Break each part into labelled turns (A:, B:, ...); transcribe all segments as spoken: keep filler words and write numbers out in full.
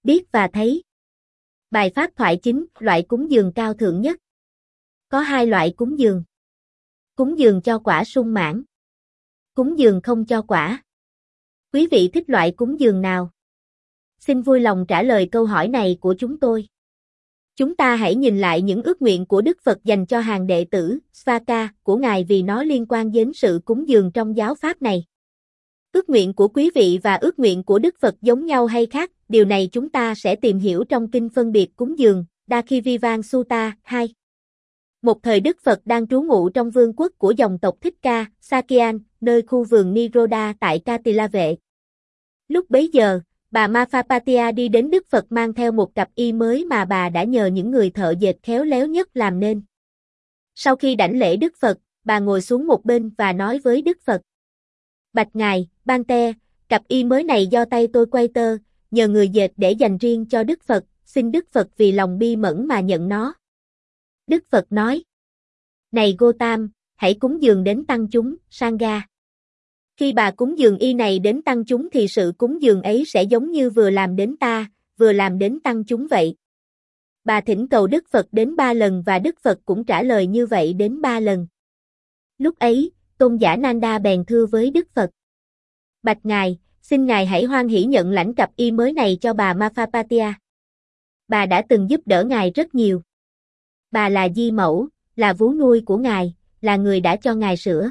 A: Biết và thấy. Bài pháp thoại chính, loại cúng dường cao thượng nhất. Có hai loại cúng dường. Cúng dường cho quả sung mãn. Cúng dường không cho quả. Quý vị thích loại cúng dường nào? Xin vui lòng trả lời câu hỏi này của chúng tôi. Chúng ta hãy nhìn lại những ước nguyện của Đức Phật dành cho hàng đệ tử Svaka của Ngài vì nó liên quan đến sự cúng dường trong giáo pháp này. Ước nguyện của quý vị và ước nguyện của Đức Phật giống nhau hay khác? Điều này chúng ta sẽ tìm hiểu trong kinh phân biệt cúng dường, Dakhivivan Sutta hai. Một thời Đức Phật đang trú ngụ trong vương quốc của dòng tộc Thích Ca, Sakyan, nơi khu vườn Niroda tại Katila Vệ. Lúc bấy giờ, bà Mahapatiya đi đến Đức Phật mang theo một cặp y mới mà bà đã nhờ những người thợ dệt khéo léo nhất làm nên. Sau khi đảnh lễ Đức Phật, bà ngồi xuống một bên và nói với Đức Phật: Bạch Ngài, Bante, cặp y mới này do tay tôi quay tơ, nhờ người dệt để dành riêng cho Đức Phật, xin Đức Phật vì lòng bi mẫn mà nhận nó. Đức Phật nói: Này Gotam, hãy cúng dường đến tăng chúng, Sangha. Khi bà cúng dường y này đến tăng chúng thì sự cúng dường ấy sẽ giống như vừa làm đến ta, vừa làm đến tăng chúng vậy. Bà thỉnh cầu Đức Phật đến ba lần và Đức Phật cũng trả lời như vậy đến ba lần. Lúc ấy, tôn giả Nanda bèn thưa với Đức Phật: Bạch Ngài, xin Ngài hãy hoan hỷ nhận lãnh cặp y mới này cho bà Mahapatiya. Bà đã từng giúp đỡ Ngài rất nhiều. Bà là di mẫu, là vú nuôi của Ngài, là người đã cho Ngài sữa.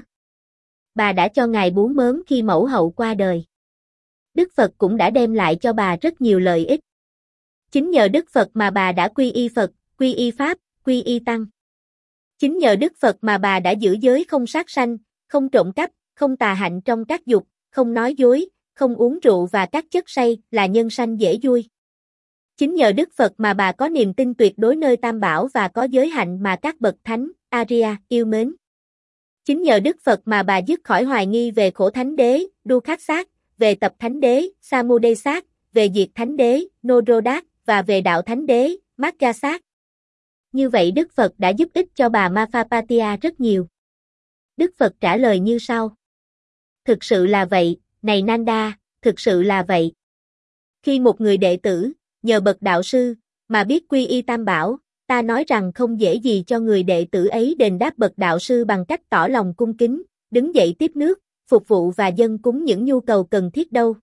A: Bà đã cho Ngài bú mớm khi mẫu hậu qua đời. Đức Phật cũng đã đem lại cho bà rất nhiều lợi ích. Chính nhờ Đức Phật mà bà đã quy y Phật, quy y Pháp, quy y Tăng. Chính nhờ Đức Phật mà bà đã giữ giới không sát sanh, không trộm cắp, không tà hạnh trong các dục, không nói dối, không uống rượu và các chất say, là nhân sanh dễ vui. Chính nhờ Đức Phật mà bà có niềm tin tuyệt đối nơi Tam Bảo và có giới hạnh mà các bậc thánh, Arya, yêu mến. Chính nhờ Đức Phật mà bà dứt khỏi hoài nghi về khổ thánh đế, Dukkhaksát, về tập thánh đế, Samudesát, về diệt thánh đế, Nodrodat, và về đạo thánh đế, Maggasát. Như vậy Đức Phật đã giúp ích cho bà Mahapatiya rất nhiều. Đức Phật trả lời như sau: Thực sự là vậy, này Nanda, thực sự là vậy. Khi một người đệ tử, nhờ bậc đạo sư, mà biết quy y Tam Bảo, ta nói rằng không dễ gì cho người đệ tử ấy đền đáp bậc đạo sư bằng cách tỏ lòng cung kính, đứng dậy tiếp nước, phục vụ và dâng cúng những nhu cầu cần thiết đâu.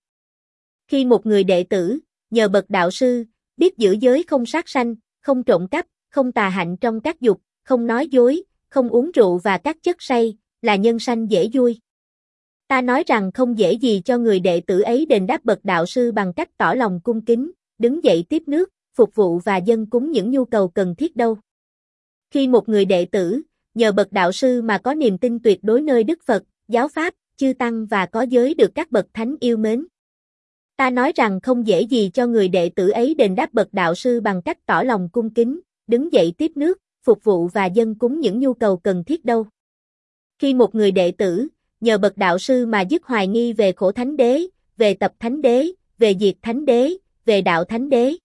A: Khi một người đệ tử, nhờ bậc đạo sư, biết giữ giới không sát sanh, không trộm cắp, không tà hạnh trong các dục, không nói dối, không uống rượu và các chất say, là nhân sanh dễ vui. Ta nói rằng không dễ gì cho người đệ tử ấy đền đáp bậc đạo sư bằng cách tỏ lòng cung kính, đứng dậy tiếp nước, phục vụ và dâng cúng những nhu cầu cần thiết đâu. Khi một người đệ tử, nhờ bậc đạo sư mà có niềm tin tuyệt đối nơi Đức Phật, giáo pháp, chư tăng và có giới được các bậc thánh yêu mến. Ta nói rằng không dễ gì cho người đệ tử ấy đền đáp bậc đạo sư bằng cách tỏ lòng cung kính, đứng dậy tiếp nước, phục vụ và dâng cúng những nhu cầu cần thiết đâu. Khi một người đệ tử, nhờ bậc đạo sư mà dứt hoài nghi về khổ thánh đế, về tập thánh đế, về diệt thánh đế, về đạo thánh đế.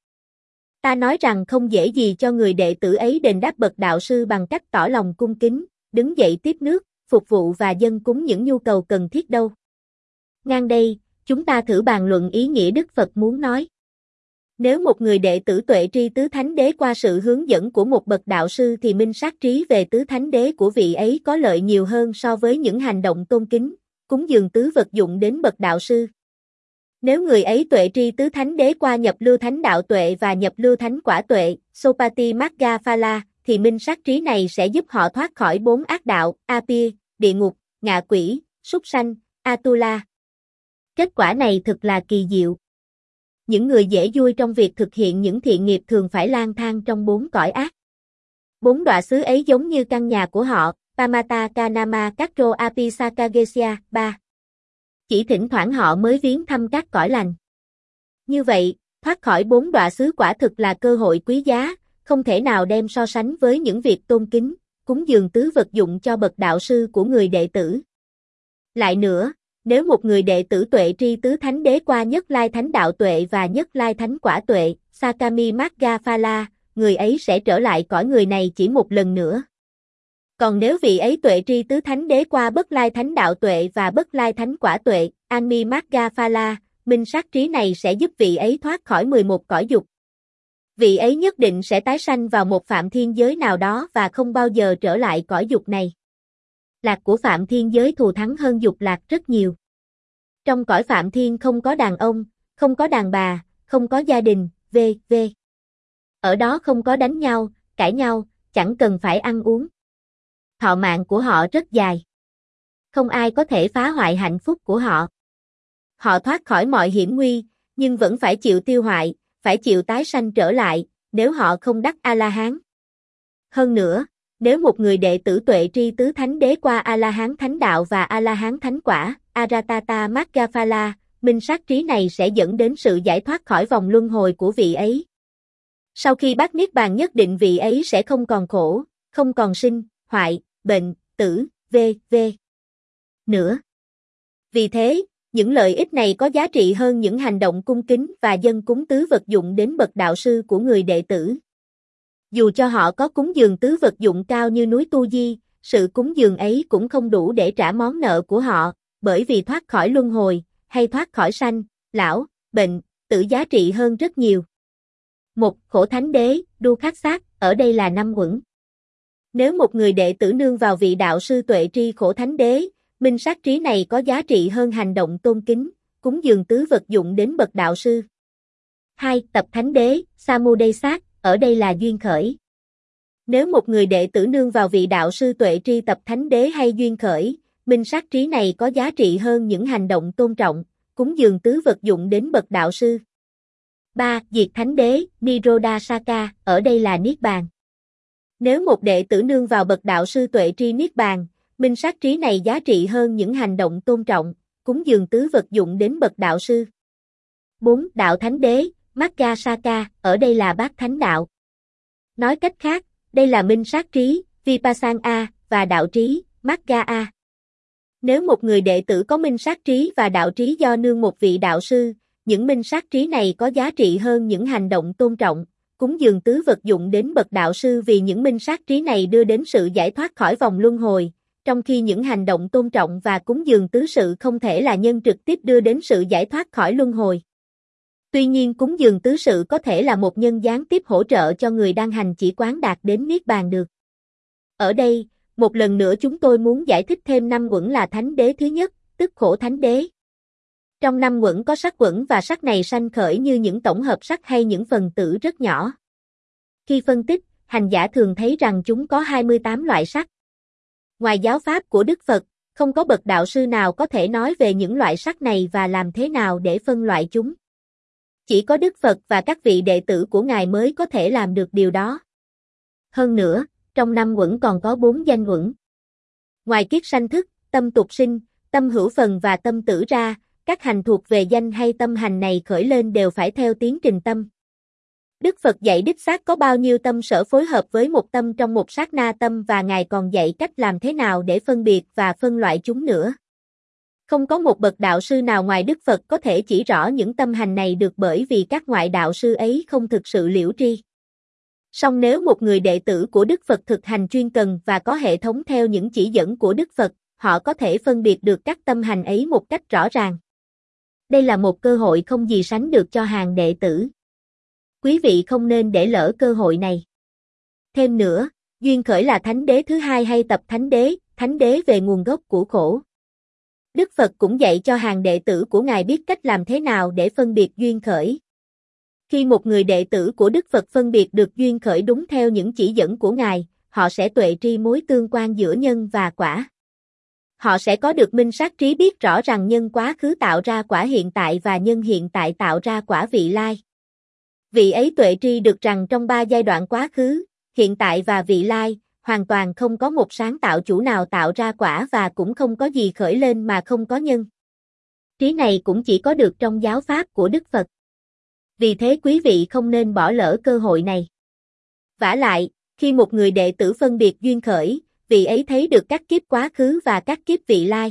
A: Ta nói rằng không dễ gì cho người đệ tử ấy đền đáp bậc đạo sư bằng cách tỏ lòng cung kính, đứng dậy tiếp nước, phục vụ và dâng cúng những nhu cầu cần thiết đâu. Ngang đây, chúng ta thử bàn luận ý nghĩa Đức Phật muốn nói. Nếu một người đệ tử tuệ tri tứ thánh đế qua sự hướng dẫn của một bậc đạo sư thì minh sát trí về tứ thánh đế của vị ấy có lợi nhiều hơn so với những hành động tôn kính, cúng dường tứ vật dụng đến bậc đạo sư. Nếu người ấy tuệ tri tứ thánh đế qua nhập lưu thánh đạo tuệ và nhập lưu thánh quả tuệ, Sopati Magga Phala, thì minh sát trí này sẽ giúp họ thoát khỏi bốn ác đạo, Api, địa ngục, ngạ quỷ, súc sanh, Atula. Kết quả này thực là kỳ diệu. Những người dễ vui trong việc thực hiện những thiện nghiệp thường phải lang thang trong bốn cõi ác. Bốn đọa xứ ấy giống như căn nhà của họ, Pamata Kanama Katro Api Sakagesya, ba. Chỉ thỉnh thoảng họ mới viếng thăm các cõi lành. Như vậy, thoát khỏi bốn đọa xứ quả thực là cơ hội quý giá, không thể nào đem so sánh với những việc tôn kính, cúng dường tứ vật dụng cho bậc đạo sư của người đệ tử. Lại nữa, nếu một người đệ tử tuệ tri tứ thánh đế qua nhất lai thánh đạo tuệ và nhất lai thánh quả tuệ, Sakami Magga Phala, người ấy sẽ trở lại cõi người này chỉ một lần nữa. Còn nếu vị ấy tuệ tri tứ thánh đế qua bất lai thánh đạo tuệ và bất lai thánh quả tuệ, Anmi Magga Phala, minh sát trí này sẽ giúp vị ấy thoát khỏi mười một cõi dục. Vị ấy nhất định sẽ tái sanh vào một phạm thiên giới nào đó và không bao giờ trở lại cõi dục này. Lạc của phạm thiên giới thù thắng hơn dục lạc rất nhiều. Trong cõi phạm thiên không có đàn ông, không có đàn bà, không có gia đình, vân vân. Ở đó không có đánh nhau, cãi nhau, chẳng cần phải ăn uống. Thọ mạng của họ rất dài. Không ai có thể phá hoại hạnh phúc của họ. Họ thoát khỏi mọi hiểm nguy, nhưng vẫn phải chịu tiêu hoại, phải chịu tái sanh trở lại, nếu họ không đắc A-la-hán. Hơn nữa, nếu một người đệ tử tuệ tri tứ thánh đế qua A-la-hán thánh đạo và A-la-hán thánh quả, Aratata Maggaphala, minh sát trí này sẽ dẫn đến sự giải thoát khỏi vòng luân hồi của vị ấy. Sau khi bác niết bàn nhất định vị ấy sẽ không còn khổ, không còn sinh, hoại, bệnh, tử, vân nữa. Vì thế, những lợi ích này có giá trị hơn những hành động cung kính và dâng cúng tứ vật dụng đến bậc đạo sư của người đệ tử. Dù cho họ có cúng dường tứ vật dụng cao như núi Tu Di, sự cúng dường ấy cũng không đủ để trả món nợ của họ, bởi vì thoát khỏi luân hồi, hay thoát khỏi sanh, lão, bệnh, tử giá trị hơn rất nhiều. Một khổ thánh đế, đu khắc sát, ở đây là năm uẩn. Nếu một người đệ tử nương vào vị đạo sư tuệ tri khổ thánh đế, minh sát trí này có giá trị hơn hành động tôn kính, cúng dường tứ vật dụng đến bậc đạo sư. Hai. Tập thánh đế, Samudesát, ở đây là duyên khởi. Nếu một người đệ tử nương vào vị đạo sư tuệ tri tập thánh đế hay duyên khởi, minh sát trí này có giá trị hơn những hành động tôn trọng, cúng dường tứ vật dụng đến bậc đạo sư. Ba. Diệt thánh đế, Nirodhasaka, ở đây là niết bàn. Nếu một đệ tử nương vào bậc đạo sư tuệ tri niết bàn, minh sát trí này giá trị hơn những hành động tôn trọng, cúng dường tứ vật dụng đến bậc đạo sư. Bốn. Đạo thánh đế, Maggasaka, ở đây là bát thánh đạo. Nói cách khác, đây là minh sát trí, Vipassana, và đạo trí, Magga. Nếu một người đệ tử có minh sát trí và đạo trí do nương một vị đạo sư, những minh sát trí này có giá trị hơn những hành động tôn trọng, cúng dường tứ vật dụng đến bậc đạo sư vì những minh sát trí này đưa đến sự giải thoát khỏi vòng luân hồi, trong khi những hành động tôn trọng và cúng dường tứ sự không thể là nhân trực tiếp đưa đến sự giải thoát khỏi luân hồi. Tuy nhiên cúng dường tứ sự có thể là một nhân gián tiếp hỗ trợ cho người đang hành chỉ quán đạt đến niết bàn được. Ở đây, một lần nữa chúng tôi muốn giải thích thêm năm uẩn là thánh đế thứ nhất, tức khổ thánh đế. Trong năm uẩn có sắc uẩn và sắc này sanh khởi như những tổng hợp sắc hay những phần tử rất nhỏ. Khi phân tích, hành giả thường thấy rằng chúng có hai mươi tám loại sắc. Ngoài giáo pháp của Đức Phật, không có bậc đạo sư nào có thể nói về những loại sắc này và làm thế nào để phân loại chúng. Chỉ có Đức Phật và các vị đệ tử của Ngài mới có thể làm được điều đó. Hơn nữa, trong năm uẩn còn có bốn danh uẩn. Ngoài kiết sanh thức, tâm tục sinh, tâm hữu phần và tâm tử ra, các hành thuộc về danh hay tâm hành này khởi lên đều phải theo tiến trình tâm. Đức Phật dạy đích xác có bao nhiêu tâm sở phối hợp với một tâm trong một sát na tâm và Ngài còn dạy cách làm thế nào để phân biệt và phân loại chúng nữa. Không có một bậc đạo sư nào ngoài Đức Phật có thể chỉ rõ những tâm hành này được bởi vì các ngoại đạo sư ấy không thực sự liễu tri. Song nếu một người đệ tử của Đức Phật thực hành chuyên cần và có hệ thống theo những chỉ dẫn của Đức Phật, họ có thể phân biệt được các tâm hành ấy một cách rõ ràng. Đây là một cơ hội không gì sánh được cho hàng đệ tử. Quý vị không nên để lỡ cơ hội này. Thêm nữa, duyên khởi là thánh đế thứ hai hay tập thánh đế, thánh đế về nguồn gốc của khổ. Đức Phật cũng dạy cho hàng đệ tử của Ngài biết cách làm thế nào để phân biệt duyên khởi. Khi một người đệ tử của Đức Phật phân biệt được duyên khởi đúng theo những chỉ dẫn của Ngài, họ sẽ tuệ tri mối tương quan giữa nhân và quả. Họ sẽ có được minh sát trí biết rõ rằng nhân quá khứ tạo ra quả hiện tại và nhân hiện tại tạo ra quả vị lai. Vị ấy tuệ tri được rằng trong ba giai đoạn quá khứ, hiện tại và vị lai, hoàn toàn không có một sáng tạo chủ nào tạo ra quả và cũng không có gì khởi lên mà không có nhân. Trí này cũng chỉ có được trong giáo pháp của Đức Phật. Vì thế quý vị không nên bỏ lỡ cơ hội này. Vả lại, khi một người đệ tử phân biệt duyên khởi, vị ấy thấy được các kiếp quá khứ và các kiếp vị lai.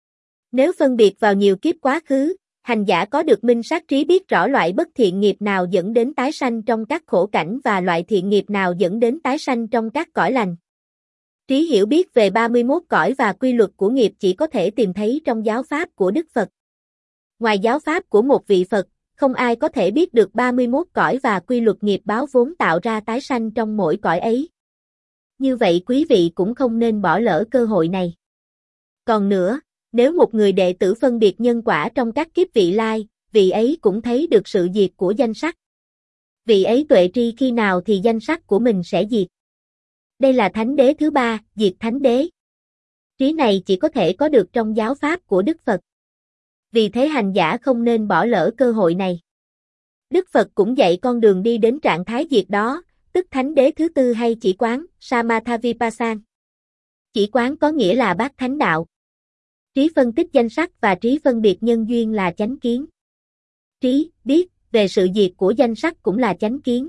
A: Nếu phân biệt vào nhiều kiếp quá khứ, hành giả có được minh sát trí biết rõ loại bất thiện nghiệp nào dẫn đến tái sanh trong các khổ cảnh và loại thiện nghiệp nào dẫn đến tái sanh trong các cõi lành. Trí hiểu biết về ba mươi mốt cõi và quy luật của nghiệp chỉ có thể tìm thấy trong giáo pháp của Đức Phật. Ngoài giáo pháp của một vị Phật, không ai có thể biết được ba mươi mốt cõi và quy luật nghiệp báo vốn tạo ra tái sanh trong mỗi cõi ấy. Như vậy quý vị cũng không nên bỏ lỡ cơ hội này. Còn nữa, nếu một người đệ tử phân biệt nhân quả trong các kiếp vị lai, vị ấy cũng thấy được sự diệt của danh sắc. Vị ấy tuệ tri khi nào thì danh sắc của mình sẽ diệt. Đây là thánh đế thứ ba, diệt thánh đế. Trí này chỉ có thể có được trong giáo pháp của Đức Phật. Vì thế hành giả không nên bỏ lỡ cơ hội này. Đức Phật cũng dạy con đường đi đến trạng thái diệt đó, tức thánh đế thứ tư hay chỉ quán, Samatha Vipassana. Chỉ quán có nghĩa là bát thánh đạo. Trí phân tích danh sắc và trí phân biệt nhân duyên là chánh kiến. Trí, biết, về sự diệt của danh sắc cũng là chánh kiến.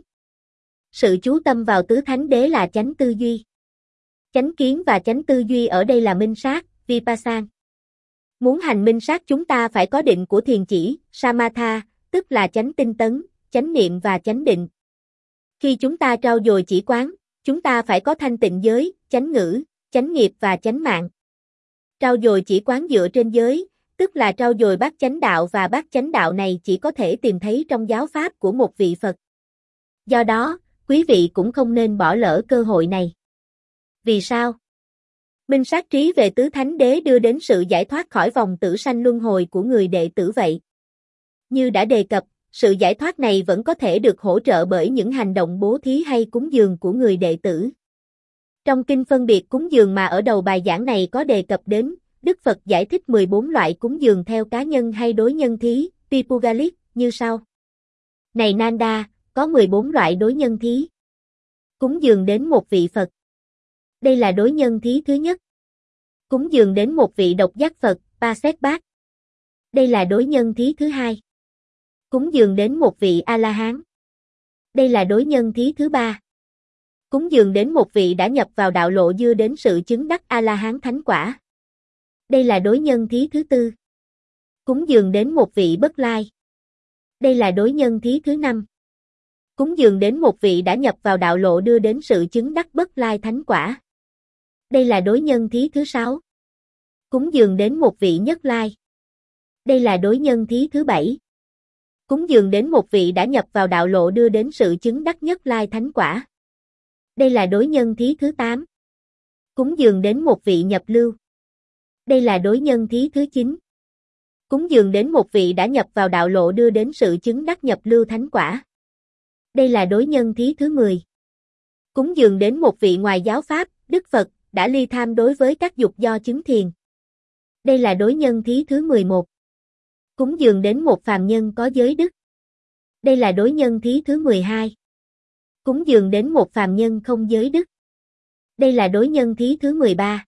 A: Sự chú tâm vào tứ thánh đế là chánh tư duy. Chánh kiến và chánh tư duy ở đây là minh sát, Vipassana. Muốn hành minh sát chúng ta phải có định của thiền chỉ, Samatha, tức là chánh tinh tấn, chánh niệm và chánh định. Khi chúng ta trau dồi chỉ quán, chúng ta phải có thanh tịnh giới, chánh ngữ, chánh nghiệp và chánh mạng. Trau dồi chỉ quán dựa trên giới, tức là trau dồi bát chánh đạo và bát chánh đạo này chỉ có thể tìm thấy trong giáo pháp của một vị Phật. Do đó, quý vị cũng không nên bỏ lỡ cơ hội này. Vì sao? Minh sát trí về tứ thánh đế đưa đến sự giải thoát khỏi vòng tử sanh luân hồi của người đệ tử vậy. Như đã đề cập, sự giải thoát này vẫn có thể được hỗ trợ bởi những hành động bố thí hay cúng dường của người đệ tử. Trong kinh phân biệt cúng dường mà ở đầu bài giảng này có đề cập đến, Đức Phật giải thích mười bốn loại cúng dường theo cá nhân hay đối nhân thí, Pipugalit, như sau. Này Nanda, có mười bốn loại đối nhân thí. Cúng dường đến một vị Phật. Đây là đối nhân thí thứ nhất. Cúng dường đến một vị độc giác Phật, Pasetbat. Đây là đối nhân thí thứ hai. Cúng dường đến một vị A-la-hán. Đây là đối nhân thí thứ ba. Cúng dường đến một vị đã nhập vào đạo lộ đưa đến sự chứng đắc A-la-hán thánh quả. Đây là đối nhân thí thứ tư. Cúng dường đến một vị bất lai. Đây là đối nhân thí thứ năm. Cúng dường đến một vị đã nhập vào đạo lộ đưa đến sự chứng đắc bất lai thánh quả. Đây là đối nhân thí thứ sáu. Cúng dường đến một vị nhất lai. Đây là đối nhân thí thứ bảy. Cúng dường đến một vị đã nhập vào đạo lộ đưa đến sự chứng đắc nhất lai thánh quả. Đây là đối nhân thí thứ tám. Cúng dường đến một vị nhập lưu. Đây là đối nhân thí thứ chín. Cúng dường đến một vị đã nhập vào đạo lộ đưa đến sự chứng đắc nhập lưu thánh quả. Đây là đối nhân thí thứ mười. Cúng dường đến một vị ngoài giáo pháp, Đức Phật, đã ly tham đối với các dục do chứng thiền. Đây là đối nhân thí thứ mười một. Cúng dường đến một phàm nhân có giới đức. Đây là đối nhân thí thứ mười hai. Cúng dường đến một phàm nhân không giới đức. Đây là đối nhân thí thứ mười ba.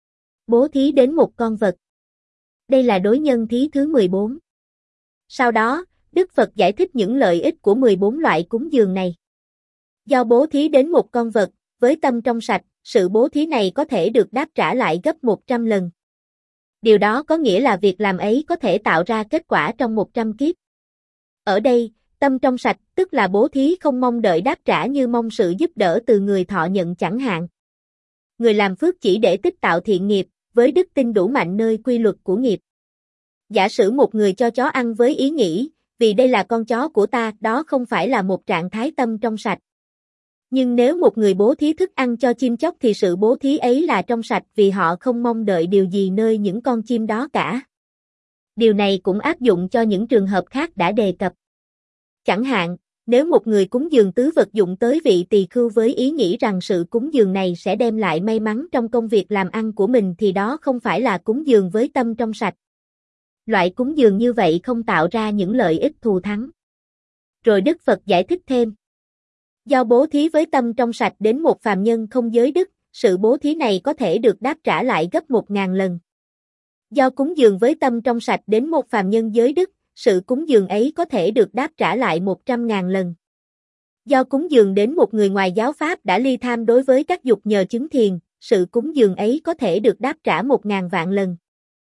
A: Bố thí đến một con vật. Đây là đối nhân thí thứ mười bốn. Sau đó, Đức Phật giải thích những lợi ích của mười bốn loại cúng dường này. Do bố thí đến một con vật, với tâm trong sạch, sự bố thí này có thể được đáp trả lại gấp một trăm lần. Điều đó có nghĩa là việc làm ấy có thể tạo ra kết quả trong một trăm kiếp. Ở đây, tâm trong sạch, tức là bố thí không mong đợi đáp trả như mong sự giúp đỡ từ người thọ nhận chẳng hạn. Người làm phước chỉ để tích tạo thiện nghiệp, với đức tin đủ mạnh nơi quy luật của nghiệp. Giả sử một người cho chó ăn với ý nghĩ, vì đây là con chó của ta, đó không phải là một trạng thái tâm trong sạch. Nhưng nếu một người bố thí thức ăn cho chim chóc thì sự bố thí ấy là trong sạch vì họ không mong đợi điều gì nơi những con chim đó cả. Điều này cũng áp dụng cho những trường hợp khác đã đề cập. Chẳng hạn, nếu một người cúng dường tứ vật dụng tới vị tỳ khưu với ý nghĩ rằng sự cúng dường này sẽ đem lại may mắn trong công việc làm ăn của mình thì đó không phải là cúng dường với tâm trong sạch. Loại cúng dường như vậy không tạo ra những lợi ích thù thắng. Rồi Đức Phật giải thích thêm. Do bố thí với tâm trong sạch đến một phàm nhân không giới đức, sự bố thí này có thể được đáp trả lại gấp một ngàn lần. Do cúng dường với tâm trong sạch đến một phàm nhân giới đức, sự cúng dường ấy có thể được đáp trả lại một trăm ngàn lần. Do cúng dường đến một người ngoài giáo pháp đã ly tham đối với các dục nhờ chứng thiền, sự cúng dường ấy có thể được đáp trả một ngàn vạn lần.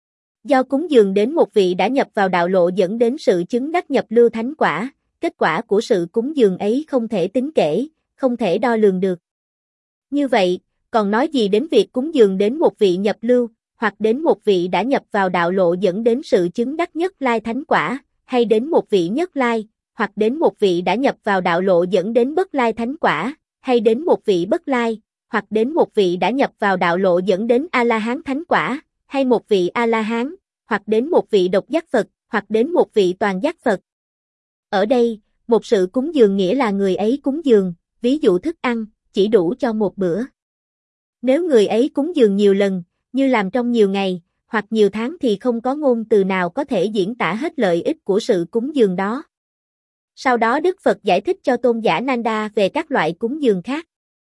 A: Do cúng dường đến một vị đã nhập vào đạo lộ dẫn đến sự chứng đắc nhập lưu thánh quả, kết quả của sự cúng dường ấy không thể tính kể, không thể đo lường được. Như vậy, còn nói gì đến việc cúng dường đến một vị nhập lưu, hoặc đến một vị đã nhập vào đạo lộ dẫn đến sự chứng đắc nhất lai thánh quả, hay đến một vị nhất lai, hoặc đến một vị đã nhập vào đạo lộ dẫn đến bất lai thánh quả, hay đến một vị bất lai, hoặc đến một vị đã nhập vào đạo lộ dẫn đến A-la-hán thánh quả, hay một vị A-la-hán, hoặc đến một vị độc giác Phật, hoặc đến một vị toàn giác Phật. Ở đây, một sự cúng dường nghĩa là người ấy cúng dường, ví dụ thức ăn, chỉ đủ cho một bữa. Nếu người ấy cúng dường nhiều lần, như làm trong nhiều ngày, hoặc nhiều tháng thì không có ngôn từ nào có thể diễn tả hết lợi ích của sự cúng dường đó. Sau đó Đức Phật giải thích cho tôn giả Nanda về các loại cúng dường khác.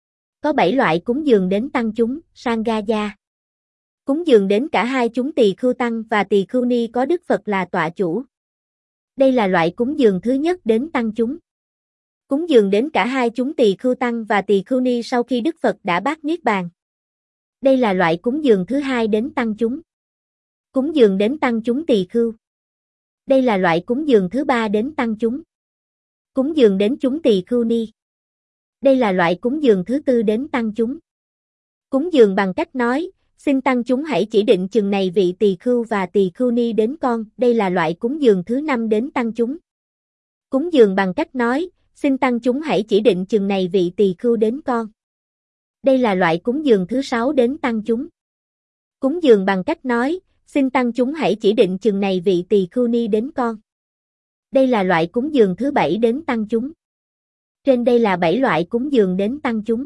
A: Có bảy loại cúng dường đến tăng chúng, Sangaya. Cúng dường đến cả hai chúng tỳ khưu tăng và tỳ khưu ni có Đức Phật là tọa chủ. Đây là loại cúng dường thứ nhất đến tăng chúng. Cúng dường đến cả hai chúng tỳ khưu tăng và tỳ khưu ni sau khi Đức Phật đã bát niết bàn. Đây là loại cúng dường thứ hai đến tăng chúng. Cúng dường đến tăng chúng tỳ khưu. Đây là loại cúng dường thứ ba đến tăng chúng. Cúng dường đến chúng tỳ khưu ni. Đây là loại cúng dường thứ tư đến tăng chúng. Cúng dường bằng cách nói, xin tăng chúng hãy chỉ định chừng này vị tỳ khưu và tỳ khưu ni đến con, đây là loại cúng dường thứ năm đến tăng chúng. Cúng dường bằng cách nói, xin tăng chúng hãy chỉ định chừng này vị tỳ khưu đến con. Đây là loại cúng dường thứ sáu đến tăng chúng. Cúng dường bằng cách nói, xin tăng chúng hãy chỉ định chừng này vị tỳ khưu ni đến con. Đây là loại cúng dường thứ bảy đến tăng chúng. Trên đây là bảy loại cúng dường đến tăng chúng.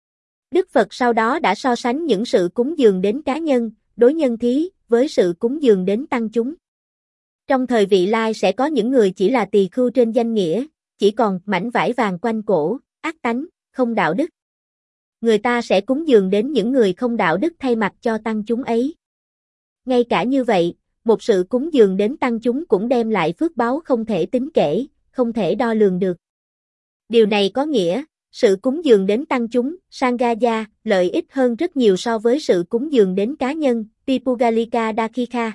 A: Đức Phật sau đó đã so sánh những sự cúng dường đến cá nhân, đối nhân thí, với sự cúng dường đến tăng chúng. Trong thời vị lai sẽ có những người chỉ là tỳ khưu trên danh nghĩa, chỉ còn mảnh vải vàng quanh cổ, ác tánh, không đạo đức. Người ta sẽ cúng dường đến những người không đạo đức thay mặt cho tăng chúng ấy. Ngay cả như vậy, một sự cúng dường đến tăng chúng cũng đem lại phước báu không thể tính kể, không thể đo lường được. Điều này có nghĩa, sự cúng dường đến tăng chúng, Sangaya, lợi ích hơn rất nhiều so với sự cúng dường đến cá nhân, Pipugalika Dakika.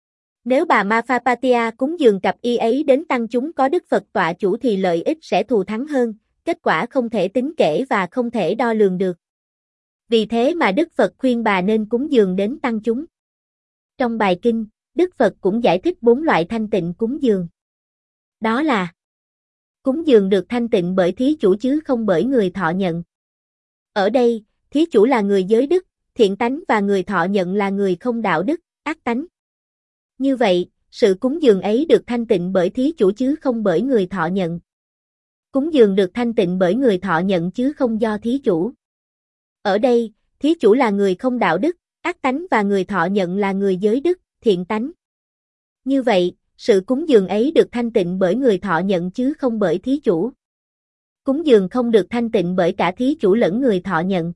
A: Nếu bà Maphapatia cúng dường cặp y ấy đến tăng chúng có Đức Phật tọa chủ thì lợi ích sẽ thù thắng hơn, kết quả không thể tính kể và không thể đo lường được. Vì thế mà Đức Phật khuyên bà nên cúng dường đến tăng chúng. Trong bài kinh, Đức Phật cũng giải thích bốn loại thanh tịnh cúng dường. Đó là cúng dường được thanh tịnh bởi thí chủ chứ không bởi người thọ nhận. Ở đây, thí chủ là người giới đức, thiện tánh và người thọ nhận là người không đạo đức, ác tánh. Như vậy, sự cúng dường ấy được thanh tịnh bởi thí chủ chứ không bởi người thọ nhận. Cúng dường được thanh tịnh bởi người thọ nhận chứ không do thí chủ. Ở đây, thí chủ là người không đạo đức, ác tánh và người thọ nhận là người giới đức, thiện tánh. Như vậy, sự cúng dường ấy được thanh tịnh bởi người thọ nhận chứ không bởi thí chủ. Cúng dường không được thanh tịnh bởi cả thí chủ lẫn người thọ nhận.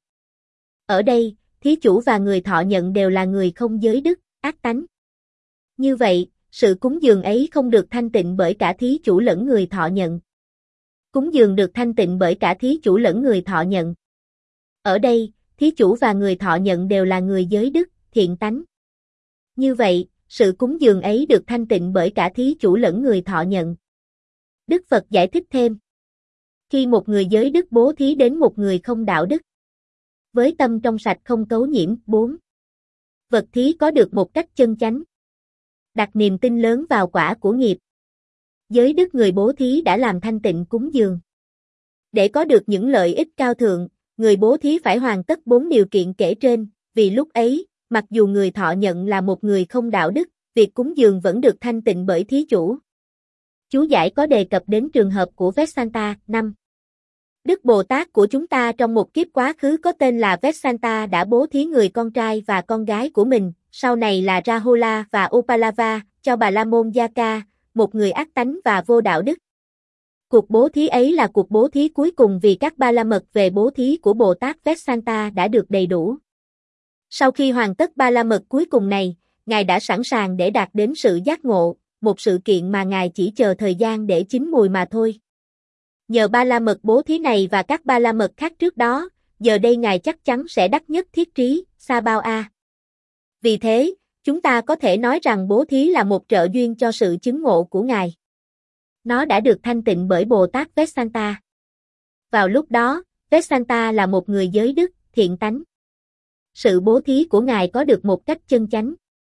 A: Ở đây, thí chủ và người thọ nhận đều là người không giới đức, ác tánh. Như vậy, sự cúng dường ấy không được thanh tịnh bởi cả thí chủ lẫn người thọ nhận. Cúng dường được thanh tịnh bởi cả thí chủ lẫn người thọ nhận. Ở đây, thí chủ và người thọ nhận đều là người giới đức, thiện tánh. Như vậy, sự cúng dường ấy được thanh tịnh bởi cả thí chủ lẫn người thọ nhận. Đức Phật giải thích thêm. Khi một người giới đức bố thí đến một người không đạo đức, với tâm trong sạch không cấu nhiễm, bốn. Vật thí có được một cách chân chánh. Đặt niềm tin lớn vào quả của nghiệp. Giới đức người bố thí đã làm thanh tịnh cúng dường. Để có được những lợi ích cao thượng, người bố thí phải hoàn tất bốn điều kiện kể trên, vì lúc ấy, mặc dù người thọ nhận là một người không đạo đức, việc cúng dường vẫn được thanh tịnh bởi thí chủ. Chú giải có đề cập đến trường hợp của Vessanta, năm. Đức Bồ Tát của chúng ta trong một kiếp quá khứ có tên là Vessanta đã bố thí người con trai và con gái của mình, sau này là Rahula và Upalava, cho Bà La Môn Jaka, một người ác tánh và vô đạo đức. Cuộc bố thí ấy là cuộc bố thí cuối cùng vì các ba la mật về bố thí của Bồ Tát Vessanta đã được đầy đủ. Sau khi hoàn tất ba la mật cuối cùng này, Ngài đã sẵn sàng để đạt đến sự giác ngộ, một sự kiện mà Ngài chỉ chờ thời gian để chín mùi mà thôi. Nhờ ba la mật bố thí này và các ba la mật khác trước đó, giờ đây Ngài chắc chắn sẽ đắc nhất thiết trí, Sa Bao A. Vì thế, chúng ta có thể nói rằng bố thí là một trợ duyên cho sự chứng ngộ của Ngài. Nó đã được thanh tịnh bởi Bồ Tát Vessanta. Vào lúc đó, Vessanta là một người giới đức, thiện tánh. sự bố thí của Ngài có được một cách chân chánh.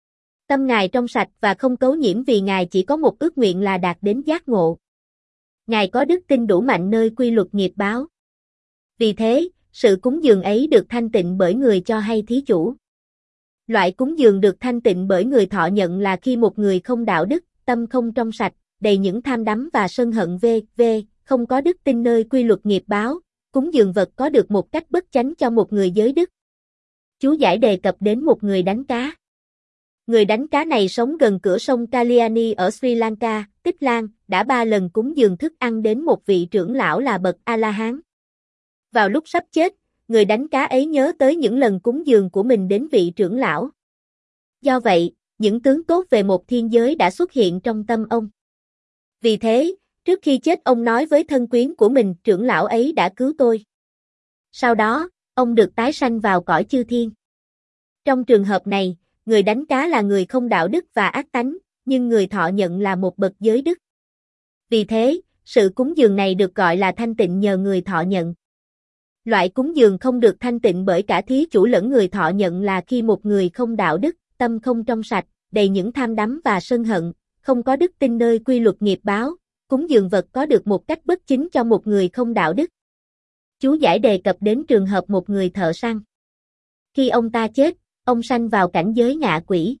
A: Tâm Ngài trong sạch và không cấu nhiễm vì Ngài chỉ có một ước nguyện là đạt đến giác ngộ. Ngài có đức tin đủ mạnh nơi quy luật nghiệp báo. Vì thế, sự cúng dường ấy được thanh tịnh bởi người cho hay thí chủ. Loại cúng dường được thanh tịnh bởi người thọ nhận là khi một người không đạo đức, tâm không trong sạch, đầy những tham đắm và sân hận v.v., không có đức tin nơi quy luật nghiệp báo, cúng dường vật có được một cách bất chánh cho một người giới đức. Chú giải đề cập đến một người đánh cá. Người đánh cá này sống gần cửa sông Kalyani ở Sri Lanka, Tích Lan, đã ba lần cúng dường thức ăn đến một vị trưởng lão là bậc A-la-hán. Vào lúc sắp chết, người đánh cá ấy nhớ tới những lần cúng dường của mình đến vị trưởng lão. Do vậy, những tướng tốt về một thiên giới đã xuất hiện trong tâm ông. Vì thế, trước khi chết ông nói với thân quyến của mình, trưởng lão ấy đã cứu tôi. Sau đó, ông được tái sanh vào cõi chư thiên. Trong trường hợp này, người đánh cá là người không đạo đức và ác tánh, nhưng người thọ nhận là một bậc giới đức. Vì thế, sự cúng dường này được gọi là thanh tịnh nhờ người thọ nhận. Loại cúng dường không được thanh tịnh bởi cả thí chủ lẫn người thọ nhận là khi một người không đạo đức, tâm không trong sạch, đầy những tham đắm và sân hận, không có đức tin nơi quy luật nghiệp báo, cúng dường vật có được một cách bất chính cho một người không đạo đức. Chú giải đề cập đến trường hợp một người thợ săn. Khi ông ta chết, ông sanh vào cảnh giới ngạ quỷ.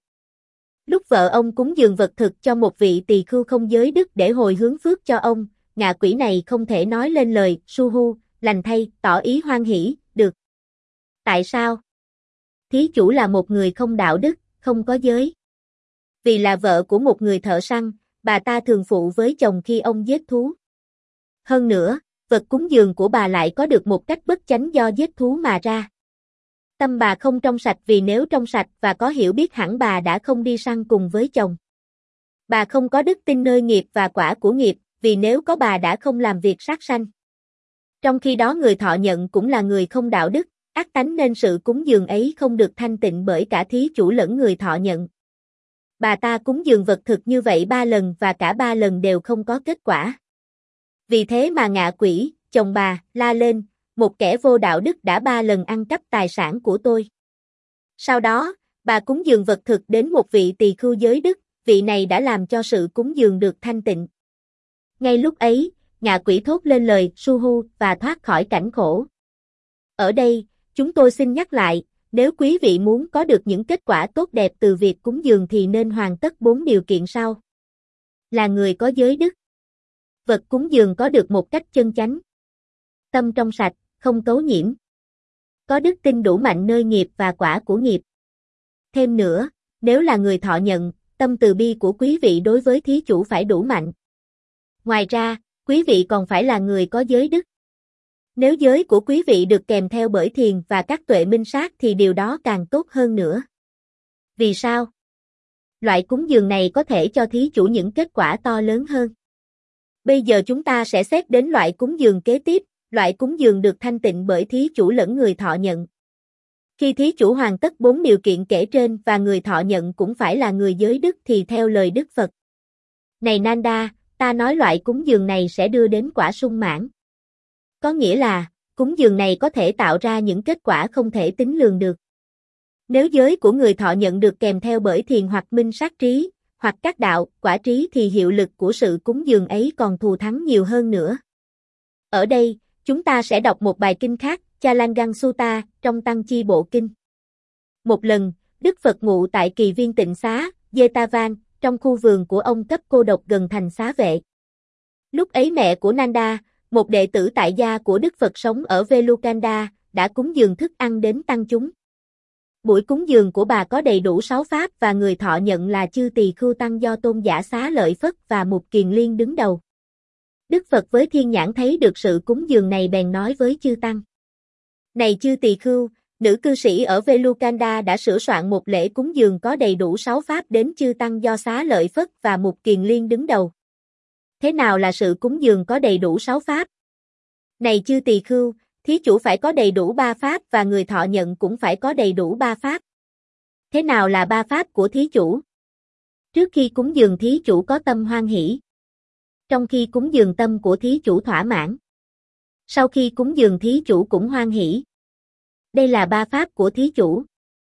A: Lúc vợ ông cúng dường vật thực cho một vị tỳ khưu không giới đức để hồi hướng phước cho ông, ngạ quỷ này không thể nói lên lời su-hu, lành thay, tỏ ý hoan hỷ, được. Tại sao? Thí chủ là một người không đạo đức, không có giới. Vì là vợ của một người thợ săn, bà ta thường phụ với chồng khi ông giết thú. Hơn nữa, vật cúng dường của bà lại có được một cách bất chánh do giết thú mà ra. Tâm bà không trong sạch vì nếu trong sạch và có hiểu biết hẳn bà đã không đi săn cùng với chồng. Bà không có đức tin nơi nghiệp và quả của nghiệp, vì nếu có bà đã không làm việc sát sanh. Trong khi đó người thọ nhận cũng là người không đạo đức, ác tánh nên sự cúng dường ấy không được thanh tịnh bởi cả thí chủ lẫn người thọ nhận. Bà ta cúng dường vật thực như vậy ba lần và cả ba lần đều không có kết quả. Vì thế mà ngạ quỷ, chồng bà, la lên, một kẻ vô đạo đức đã ba lần ăn cắp tài sản của tôi. Sau đó, bà cúng dường vật thực đến một vị tỳ khưu giới đức, vị này đã làm cho sự cúng dường được thanh tịnh. Ngay lúc ấy, ngạ quỷ thốt lên lời su-hu và thoát khỏi cảnh khổ. Ở đây, chúng tôi xin nhắc lại, nếu quý vị muốn có được những kết quả tốt đẹp từ việc cúng dường thì nên hoàn tất bốn điều kiện sau. Là người có giới đức. Vật cúng dường có được một cách chân chánh. Tâm trong sạch, không cấu nhiễm. Có đức tin đủ mạnh nơi nghiệp và quả của nghiệp. Thêm nữa, nếu là người thọ nhận, tâm từ bi của quý vị đối với thí chủ phải đủ mạnh. Ngoài ra, quý vị còn phải là người có giới đức. Nếu giới của quý vị được kèm theo bởi thiền và các tuệ minh sát thì điều đó càng tốt hơn nữa. Vì sao? Loại cúng dường này có thể cho thí chủ những kết quả to lớn hơn. Bây giờ chúng ta sẽ xét đến loại cúng dường kế tiếp, loại cúng dường được thanh tịnh bởi thí chủ lẫn người thọ nhận. Khi thí chủ hoàn tất bốn điều kiện kể trên và người thọ nhận cũng phải là người giới đức thì theo lời Đức Phật. Này Nanda, ta nói loại cúng dường này sẽ đưa đến quả sung mãn. Có nghĩa là, cúng dường này có thể tạo ra những kết quả không thể tính lường được. Nếu giới của người thọ nhận được kèm theo bởi thiền hoặc minh sát trí, hoặc các đạo, quả trí thì hiệu lực của sự cúng dường ấy còn thù thắng nhiều hơn nữa. Ở đây, chúng ta sẽ đọc một bài kinh khác, Chalangang Sutta, trong Tăng Chi Bộ Kinh. Một lần, Đức Phật ngụ tại kỳ viên tịnh xá, Jetavan, trong khu vườn của ông cấp cô độc gần thành xá vệ. Lúc ấy mẹ của Nanda, một đệ tử tại gia của Đức Phật sống ở Velukanda, đã cúng dường thức ăn đến tăng chúng. Buổi cúng dường của bà có đầy đủ sáu pháp và người thọ nhận là chư tỳ khưu tăng do tôn giả Xá Lợi Phất và Mục Kiền Liên đứng đầu. Đức Phật với thiên nhãn thấy được sự cúng dường này bèn nói với chư tăng. Này chư tỳ khưu, nữ cư sĩ ở Velukanda đã sửa soạn một lễ cúng dường có đầy đủ sáu pháp đến chư tăng do Xá Lợi Phất và Mục Kiền Liên đứng đầu. Thế nào là sự cúng dường có đầy đủ sáu pháp? Này chư tỳ khưu, thí chủ phải có đầy đủ ba pháp và người thọ nhận cũng phải có đầy đủ ba pháp. Thế nào là ba pháp của thí chủ? Trước khi cúng dường thí chủ có tâm hoan hỷ. Trong khi cúng dường tâm của thí chủ thỏa mãn. Sau khi cúng dường thí chủ cũng hoan hỷ. Đây là ba pháp của thí chủ.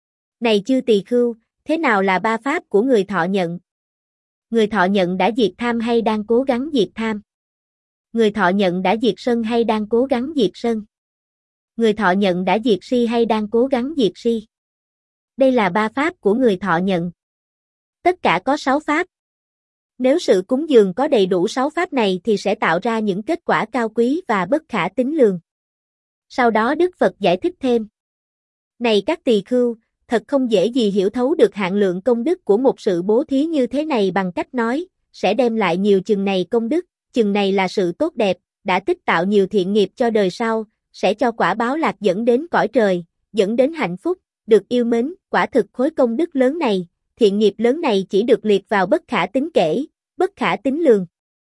A: Này chư tỳ khưu, thế nào là ba pháp của người thọ nhận? Người thọ nhận đã diệt tham hay đang cố gắng diệt tham? Người thọ nhận đã diệt sân hay đang cố gắng diệt sân? Người thọ nhận đã diệt si hay đang cố gắng diệt si? Đây là ba pháp của người thọ nhận. Tất cả có sáu pháp. Nếu sự cúng dường có đầy đủ sáu pháp này thì sẽ tạo ra những kết quả cao quý và bất khả tính lường. Sau đó Đức Phật giải thích thêm. Này các tỳ khưu, thật không dễ gì hiểu thấu được hạn lượng công đức của một sự bố thí như thế này bằng cách nói, sẽ đem lại nhiều chừng này công đức, chừng này là sự tốt đẹp, đã tích tạo nhiều thiện nghiệp cho đời sau, sẽ cho quả báo lạc dẫn đến cõi trời, dẫn đến hạnh phúc, được yêu mến, quả thực khối công đức lớn này, thiện nghiệp lớn này chỉ được liệt vào bất khả tính kể, bất khả tính lường.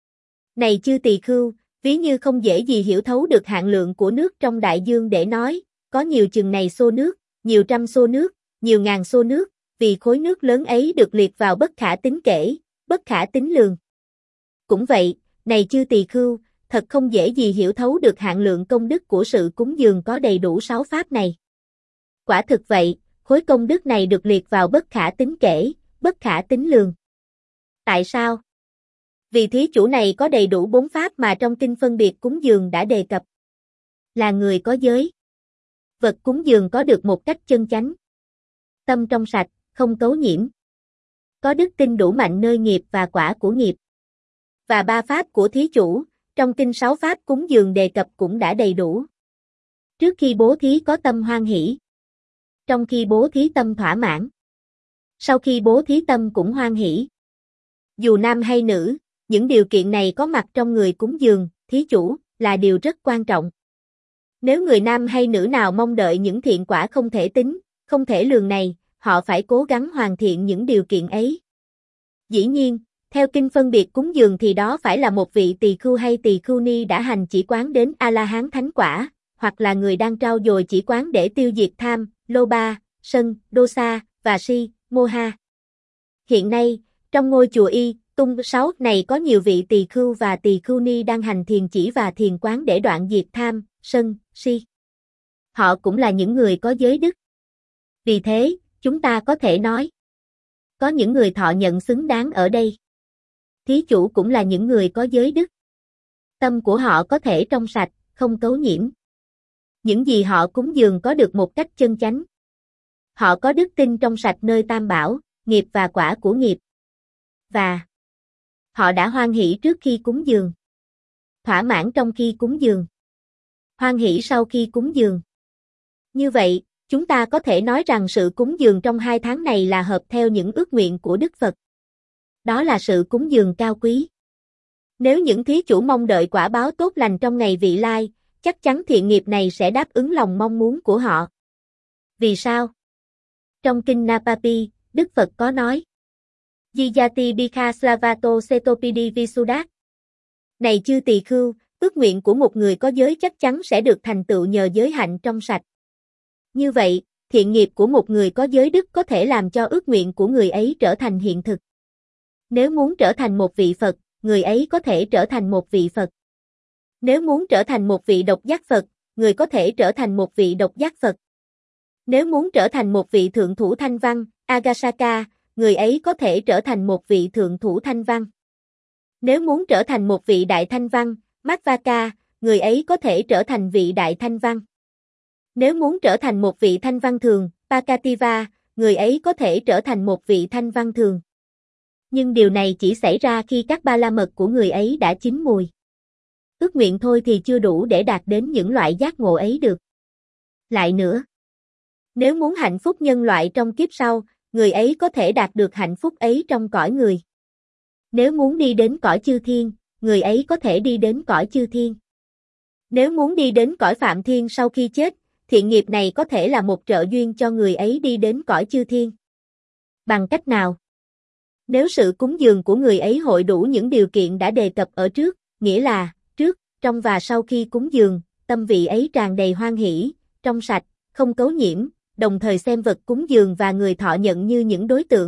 A: Này chư tỳ khưu, ví như không dễ gì hiểu thấu được hạn lượng của nước trong đại dương để nói, có nhiều chừng này xô nước, nhiều trăm xô nước, nhiều ngàn xô nước, vì khối nước lớn ấy được liệt vào bất khả tính kể, bất khả tính lường. Cũng vậy, này chư tỳ khưu, thật không dễ gì hiểu thấu được hạn lượng công đức của sự cúng dường có đầy đủ sáu pháp này. Quả thực vậy, khối công đức này được liệt vào bất khả tính kể, bất khả tính lường. Tại sao? Vì thí chủ này có đầy đủ bốn pháp mà trong kinh phân biệt cúng dường đã đề cập. Là người có giới. Vật cúng dường có được một cách chân chánh. Tâm trong sạch, không cấu nhiễm. Có đức tin đủ mạnh nơi nghiệp và quả của nghiệp. Và ba pháp của thí chủ, trong kinh sáu pháp cúng dường đề cập cũng đã đầy đủ. Trước khi bố thí có tâm hoan hỷ. Trong khi bố thí tâm thỏa mãn. Sau khi bố thí tâm cũng hoan hỷ. Dù nam hay nữ, những điều kiện này có mặt trong người cúng dường, thí chủ, là điều rất quan trọng. Nếu người nam hay nữ nào mong đợi những thiện quả không thể tính, không thể lường này, họ phải cố gắng hoàn thiện những điều kiện ấy. Dĩ nhiên, theo kinh phân biệt cúng dường thì đó phải là một vị tỳ khưu hay tỳ khưu ni đã hành chỉ quán đến A-la-hán thánh quả, hoặc là người đang trau dồi chỉ quán để tiêu diệt tham, lô ba, sân, đô sa, và si, mô ha. Hiện nay, trong ngôi chùa Y, Tung sáu này có nhiều vị tỳ khưu và tỳ khưu ni đang hành thiền chỉ và thiền quán để đoạn diệt tham, sân, si. Họ cũng là những người có giới đức. Vì thế, chúng ta có thể nói, có những người thọ nhận xứng đáng ở đây. Thí chủ cũng là những người có giới đức. Tâm của họ có thể trong sạch, không cấu nhiễm. Những gì họ cúng dường có được một cách chân chánh. Họ có đức tin trong sạch nơi tam bảo, nghiệp và quả của nghiệp. Và họ đã hoan hỷ trước khi cúng dường. Thỏa mãn trong khi cúng dường. Hoan hỷ sau khi cúng dường. Như vậy, chúng ta có thể nói rằng sự cúng dường trong hai tháng này là hợp theo những ước nguyện của Đức Phật. Đó là sự cúng dường cao quý. Nếu những thí chủ mong đợi quả báo tốt lành trong ngày vị lai, chắc chắn thiện nghiệp này sẽ đáp ứng lòng mong muốn của họ. Vì sao? Trong kinh Napapi, Đức Phật có nói: Jiyati Bikha Slavato Setopidi Visuddha. Này chư tỳ khưu, ước nguyện của một người có giới chắc chắn sẽ được thành tựu nhờ giới hạnh trong sạch. Như vậy, thiện nghiệp của một người có giới đức có thể làm cho ước nguyện của người ấy trở thành hiện thực. Nếu muốn trở thành một vị Phật, người ấy có thể trở thành một vị Phật. Nếu muốn trở thành một vị độc giác Phật, người có thể trở thành một vị độc giác Phật. Nếu muốn trở thành một vị thượng thủ thanh văn, Agasaka, người ấy có thể trở thành một vị thượng thủ thanh văn. Nếu muốn trở thành một vị đại thanh văn, Madhvaka, người ấy có thể trở thành vị đại thanh văn. Nếu muốn trở thành một vị thanh văn thường, Pakativa, người ấy có thể trở thành một vị thanh văn thường. Nhưng điều này chỉ xảy ra khi các ba la mật của người ấy đã chín mùi. Ước nguyện thôi thì chưa đủ để đạt đến những loại giác ngộ ấy được. Lại nữa, nếu muốn hạnh phúc nhân loại trong kiếp sau, người ấy có thể đạt được hạnh phúc ấy trong cõi người. Nếu muốn đi đến cõi chư thiên, người ấy có thể đi đến cõi chư thiên. Nếu muốn đi đến cõi phạm thiên sau khi chết, thiện nghiệp này có thể là một trợ duyên cho người ấy đi đến cõi chư thiên. Bằng cách nào? Nếu sự cúng dường của người ấy hội đủ những điều kiện đã đề cập ở trước, nghĩa là, trước, trong và sau khi cúng dường, tâm vị ấy tràn đầy hoan hỷ, trong sạch, không cấu nhiễm, đồng thời xem vật cúng dường và người thọ nhận như những đối tượng.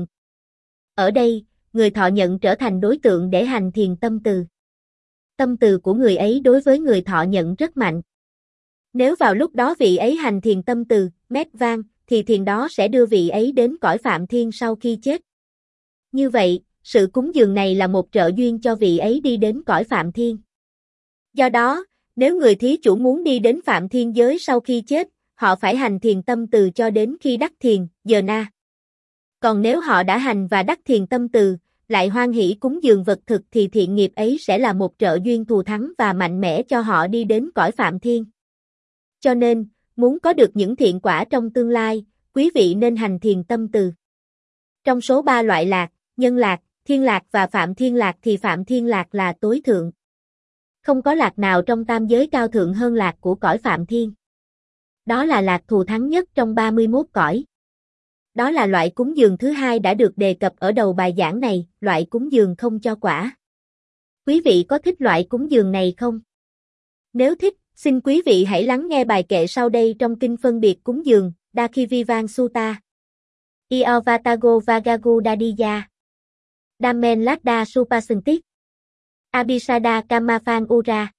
A: Ở đây, người thọ nhận trở thành đối tượng để hành thiền tâm từ. Tâm từ của người ấy đối với người thọ nhận rất mạnh. Nếu vào lúc đó vị ấy hành thiền tâm từ, mét vang, thì thiền đó sẽ đưa vị ấy đến cõi Phạm Thiên sau khi chết. Như vậy, sự cúng dường này là một trợ duyên cho vị ấy đi đến cõi Phạm Thiên. Do đó, nếu người thí chủ muốn đi đến Phạm Thiên giới sau khi chết, họ phải hành thiền tâm từ cho đến khi đắc thiền, giờ na. Còn nếu họ đã hành và đắc thiền tâm từ, lại hoan hỷ cúng dường vật thực thì thiện nghiệp ấy sẽ là một trợ duyên thù thắng và mạnh mẽ cho họ đi đến cõi Phạm Thiên. Cho nên, muốn có được những thiện quả trong tương lai, quý vị nên hành thiền tâm từ. Trong số ba loại lạc, nhân lạc, thiên lạc và phạm thiên lạc thì phạm thiên lạc là tối thượng. Không có lạc nào trong tam giới cao thượng hơn lạc của cõi Phạm Thiên. Đó là lạc thù thắng nhất trong ba mươi mốt cõi. Đó là loại cúng dường thứ hai đã được đề cập ở đầu bài giảng này, loại cúng dường không cho quả. Quý vị có thích loại cúng dường này không? Nếu thích, xin quý vị hãy lắng nghe bài kệ sau đây trong kinh phân biệt cúng dường, Dakhivivan Sutta. Iovatago Vagagu Dadiya. Damen Ladda Supasantik. Abhisada Kamaphan Ura.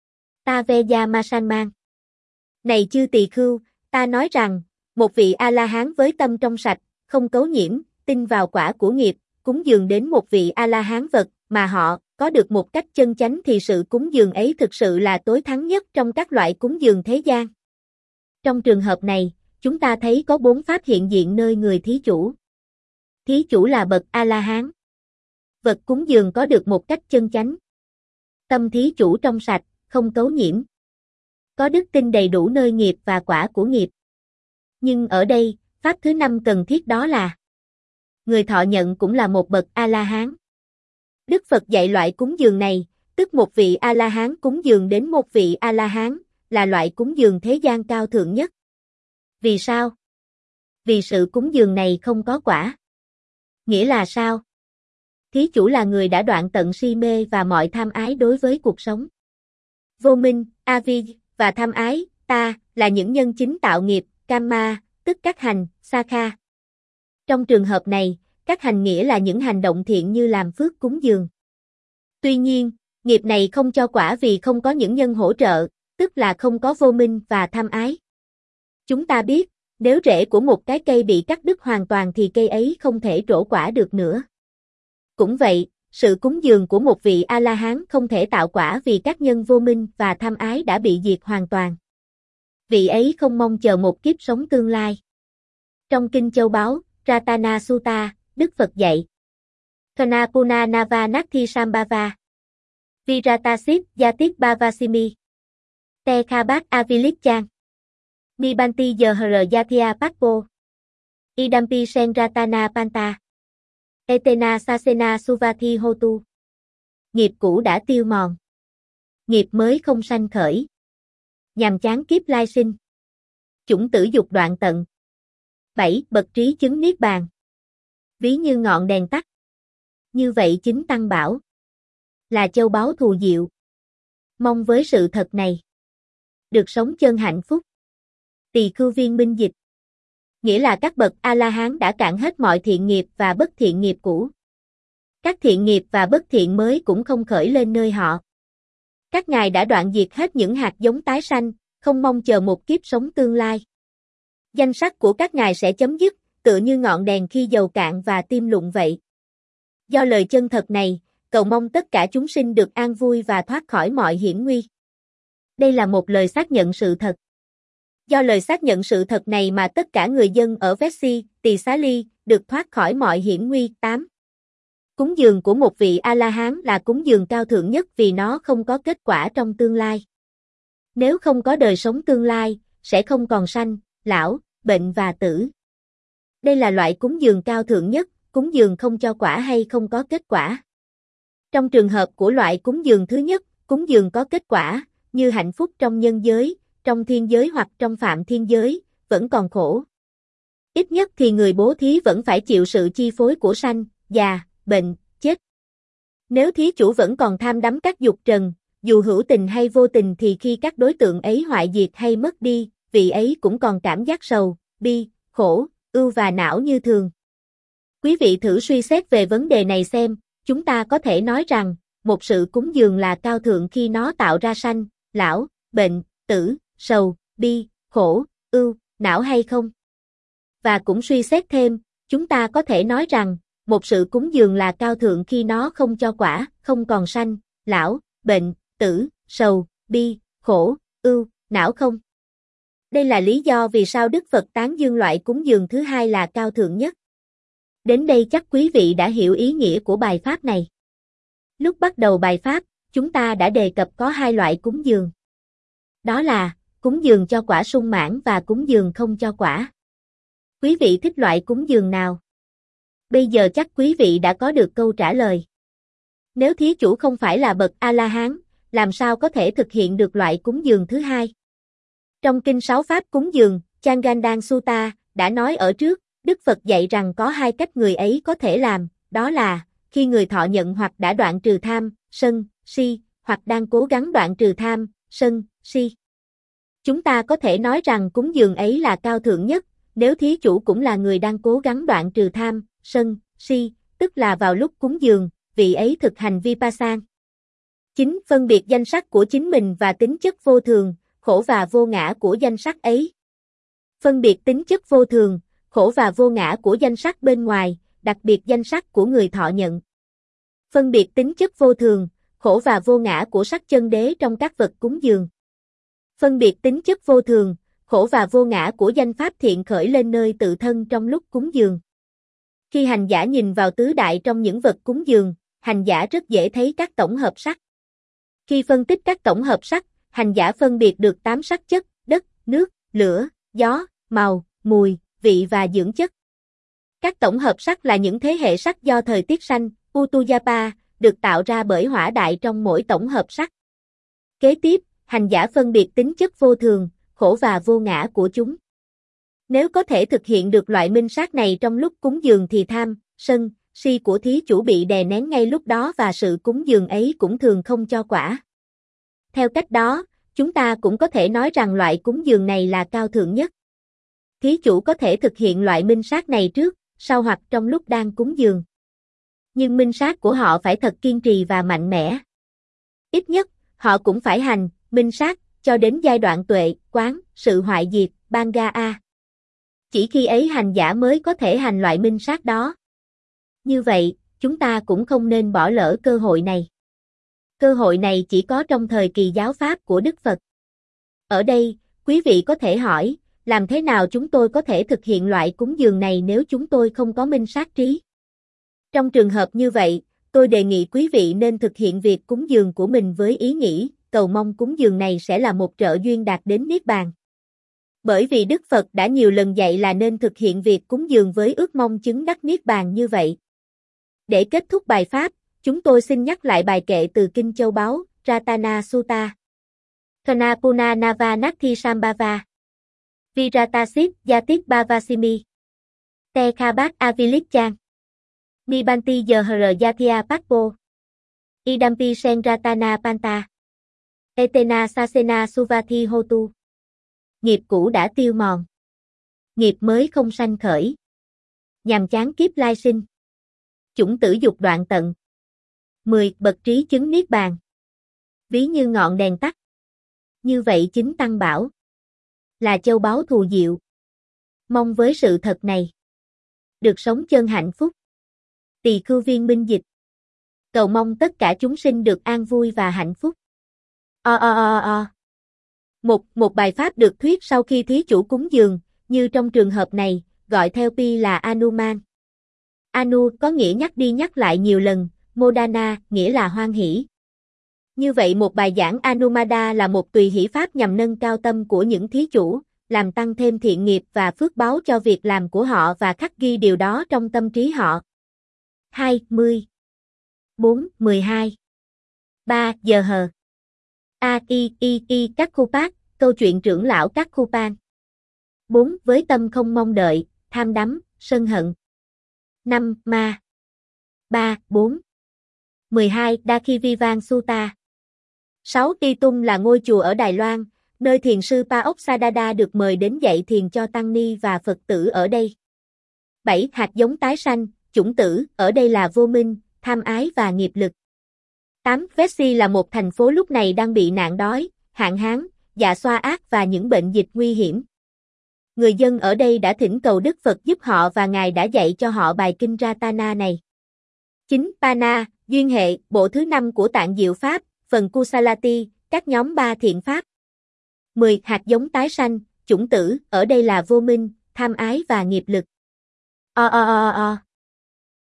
A: Taveya Masanman. Này chư tỳ khưu, ta nói rằng, một vị A-la-hán với tâm trong sạch, không cấu nhiễm, tin vào quả của nghiệp, cúng dường đến một vị A-la-hán vật, mà họ có được một cách chân chánh thì sự cúng dường ấy thực sự là tối thắng nhất trong các loại cúng dường thế gian. Trong trường hợp này, chúng ta thấy có bốn pháp hiện diện nơi người thí chủ. Thí chủ là bậc A-la-hán. Vật cúng dường có được một cách chân chánh. Tâm thí chủ trong sạch, không cấu nhiễm. Có đức tin đầy đủ nơi nghiệp và quả của nghiệp. Nhưng ở đây, pháp thứ năm cần thiết đó là người thọ nhận cũng là một bậc A-la-hán. Đức Phật dạy loại cúng dường này, tức một vị A-la-hán cúng dường đến một vị A-la-hán, là loại cúng dường thế gian cao thượng nhất. Vì sao? Vì sự cúng dường này không có quả. Nghĩa là sao? Thí chủ là người đã đoạn tận si mê và mọi tham ái đối với cuộc sống. Vô minh, avi và tham ái, ta, là những nhân chính tạo nghiệp, Kamma, tức các hành, Sakha. Trong trường hợp này, các hành nghĩa là những hành động thiện như làm phước cúng dường. Tuy nhiên, nghiệp này không cho quả vì không có những nhân hỗ trợ, tức là không có vô minh và tham ái. Chúng ta biết, nếu rễ của một cái cây bị cắt đứt hoàn toàn thì cây ấy không thể trổ quả được nữa. Cũng vậy, sự cúng dường của một vị A-la-hán không thể tạo quả vì các nhân vô minh và tham ái đã bị diệt hoàn toàn. Vị ấy không mong chờ một kiếp sống tương lai. Trong Kinh Châu Báu, Ratana Sutta, Đức Phật dạy. Thana Puna Nava Nathi Sambhava. Viratasip Yatit Bhavasimi. Te Khabat Avilikchan. Nibanti Yahara Yathya Patpo. Idampi Sen Ratana Panta. Etena Sasena Suvathi Hotu. Nghiệp cũ đã tiêu mòn. Nghiệp mới không sanh khởi. Nhằm chán kiếp lai sinh. Chủng tử dục đoạn tận. bảy. Bậc trí chứng niết bàn. Ví như ngọn đèn tắt. Như vậy chính Tăng bảo. Là châu báu thù diệu. Mong với sự thật này. Được sống chân hạnh phúc. Tỳ khưu viên minh dịch. Nghĩa là các bậc A-la-hán đã cạn hết mọi thiện nghiệp và bất thiện nghiệp cũ. Các thiện nghiệp và bất thiện mới cũng không khởi lên nơi họ. Các ngài đã đoạn diệt hết những hạt giống tái sanh, không mong chờ một kiếp sống tương lai. Danh sắc của các ngài sẽ chấm dứt, tựa như ngọn đèn khi dầu cạn và tim lụng vậy. Do lời chân thật này, cầu mong tất cả chúng sinh được an vui và thoát khỏi mọi hiểm nguy. Đây là một lời xác nhận sự thật. Do lời xác nhận sự thật này mà tất cả người dân ở Vessi, Tỳ Xá Ly, được thoát khỏi mọi hiểm nguy. tám. Cúng dường của một vị A-la-hán là cúng dường cao thượng nhất vì nó không có kết quả trong tương lai. Nếu không có đời sống tương lai, sẽ không còn sanh, lão, bệnh và tử. Đây là loại cúng dường cao thượng nhất, cúng dường không cho quả hay không có kết quả. Trong trường hợp của loại cúng dường thứ nhất, cúng dường có kết quả, như hạnh phúc trong nhân giới, trong thiên giới hoặc trong phạm thiên giới, vẫn còn khổ. Ít nhất thì người bố thí vẫn phải chịu sự chi phối của sanh, già, bệnh, chết. Nếu thí chủ vẫn còn tham đắm các dục trần, dù hữu tình hay vô tình thì khi các đối tượng ấy hoại diệt hay mất đi, vị ấy cũng còn cảm giác sầu, bi, khổ, ưu và não như thường. Quý vị thử suy xét về vấn đề này xem, chúng ta có thể nói rằng, một sự cúng dường là cao thượng khi nó tạo ra sanh, lão, bệnh, tử, sầu, bi, khổ, ưu, não hay không? Và cũng suy xét thêm, chúng ta có thể nói rằng, một sự cúng dường là cao thượng khi nó không cho quả, không còn sanh, lão, bệnh, tử, sầu, bi, khổ, ưu, não không? Đây là lý do vì sao Đức Phật tán dương loại cúng dường thứ hai là cao thượng nhất. Đến đây chắc quý vị đã hiểu ý nghĩa của bài pháp này. Lúc bắt đầu bài pháp, chúng ta đã đề cập có hai loại cúng dường. Đó là, cúng dường cho quả sung mãn và cúng dường không cho quả. Quý vị thích loại cúng dường nào? Bây giờ chắc quý vị đã có được câu trả lời. Nếu thí chủ không phải là bậc A-la-hán, làm sao có thể thực hiện được loại cúng dường thứ hai? Trong kinh sáu pháp cúng dường, Changandan Sutta, đã nói ở trước, Đức Phật dạy rằng có hai cách người ấy có thể làm, đó là, khi người thọ nhận hoặc đã đoạn trừ tham, sân, si, hoặc đang cố gắng đoạn trừ tham, sân, si. Chúng ta có thể nói rằng cúng dường ấy là cao thượng nhất, nếu thí chủ cũng là người đang cố gắng đoạn trừ tham, sân, si, tức là vào lúc cúng dường, vị ấy thực hành Vipassana. chín. Phân biệt danh sắc của chính mình và tính chất vô thường, khổ và vô ngã của danh sắc ấy. Phân biệt tính chất vô thường, khổ và vô ngã của danh sắc bên ngoài, đặc biệt danh sắc của người thọ nhận. Phân biệt tính chất vô thường, khổ và vô ngã của sắc chân đế trong các vật cúng dường. Phân biệt tính chất vô thường, khổ và vô ngã của danh pháp thiện khởi lên nơi tự thân trong lúc cúng dường. Khi hành giả nhìn vào tứ đại trong những vật cúng dường, hành giả rất dễ thấy các tổng hợp sắc. Khi phân tích các tổng hợp sắc, hành giả phân biệt được tám sắc chất, đất, nước, lửa, gió, màu, mùi, vị và dưỡng chất. Các tổng hợp sắc là những thế hệ sắc do thời tiết sanh, Utujapa, được tạo ra bởi hỏa đại trong mỗi tổng hợp sắc. Kế tiếp, hành giả phân biệt tính chất vô thường, khổ và vô ngã của chúng. Nếu có thể thực hiện được loại minh sát này trong lúc cúng dường thì tham, sân, si của thí chủ bị đè nén ngay lúc đó và sự cúng dường ấy cũng thường không cho quả. Theo cách đó, chúng ta cũng có thể nói rằng loại cúng dường này là cao thượng nhất. Thí chủ có thể thực hiện loại minh sát này trước, sau hoặc trong lúc đang cúng dường. Nhưng minh sát của họ phải thật kiên trì và mạnh mẽ. Ít nhất, họ cũng phải hành, minh sát, cho đến giai đoạn tuệ, quán, sự hoại diệt, Banga A. Chỉ khi ấy hành giả mới có thể hành loại minh sát đó. Như vậy, chúng ta cũng không nên bỏ lỡ cơ hội này. Cơ hội này chỉ có trong thời kỳ giáo pháp của Đức Phật. Ở đây, quý vị có thể hỏi, làm thế nào chúng tôi có thể thực hiện loại cúng dường này nếu chúng tôi không có minh sát trí? Trong trường hợp như vậy, tôi đề nghị quý vị nên thực hiện việc cúng dường của mình với ý nghĩ, cầu mong cúng dường này sẽ là một trợ duyên đạt đến Niết Bàn. Bởi vì Đức Phật đã nhiều lần dạy là nên thực hiện việc cúng dường với ước mong chứng đắc Niết Bàn như vậy. Để kết thúc bài pháp, chúng tôi xin nhắc lại bài kệ từ Kinh Châu Báu, Ratana Sutta. Thana Puna Nava Nathi Sambhava. Viratasit Yatit Bhavasimi. Te Khabat Avilichang. Nibanti Yahara Yathya Patpo. Idampi Sen Ratana Panta. Etena Sasena Suvathi Hotu. Nghiệp cũ đã tiêu mòn. Nghiệp mới không sanh khởi. Nhằm chán kiếp lai sinh. Chủng tử dục đoạn tận. mười. Bậc trí chứng Niết Bàn. Ví như ngọn đèn tắt. Như vậy chính Tăng bảo. Là châu báu thù diệu. Mong với sự thật này. Được sống chân hạnh phúc. Tỳ khưu viên minh dịch. Cầu mong tất cả chúng sinh được an vui và hạnh phúc. O o o o. Một, một bài pháp được thuyết sau khi thí chủ cúng dường, như trong trường hợp này, gọi theo pi là Anuman. Anu có nghĩa nhắc đi nhắc lại nhiều lần, Modana nghĩa là hoan hỷ. Như vậy một bài giảng Anumada là một tùy hỷ pháp nhằm nâng cao tâm của những thí chủ, làm tăng thêm thiện nghiệp và phước báu cho việc làm của họ và khắc ghi điều đó trong tâm trí họ. hai mươi. bốn. mười hai. ba. Giờ hờ. A. I. I. I. Các khu bác, câu chuyện trưởng lão các khu pan. bốn. Với tâm không mong đợi, tham đắm, sân hận. năm. Ma. ba. bốn. mười hai. Dakhivivan Sutta. sáu. Y Tung là ngôi chùa ở Đài Loan, nơi thiền sư Pa-ốc-sa-đa-đa được mời đến dạy thiền cho tăng ni và Phật tử ở đây. bảy. Hạt giống tái sanh, chủng tử, ở đây là vô minh, tham ái và nghiệp lực. tám. Vessi là một thành phố lúc này đang bị nạn đói, hạn hán, dạ xoa ác và những bệnh dịch nguy hiểm. Người dân ở đây đã thỉnh cầu Đức Phật giúp họ và Ngài đã dạy cho họ bài kinh Ratana này. chín. Pana, duyên hệ, bộ thứ năm của Tạng Diệu Pháp, phần Kusalati, các nhóm ba thiện pháp. mười. Hạt giống tái sanh, chủng tử, ở đây là vô minh, tham ái và nghiệp lực. O o o o.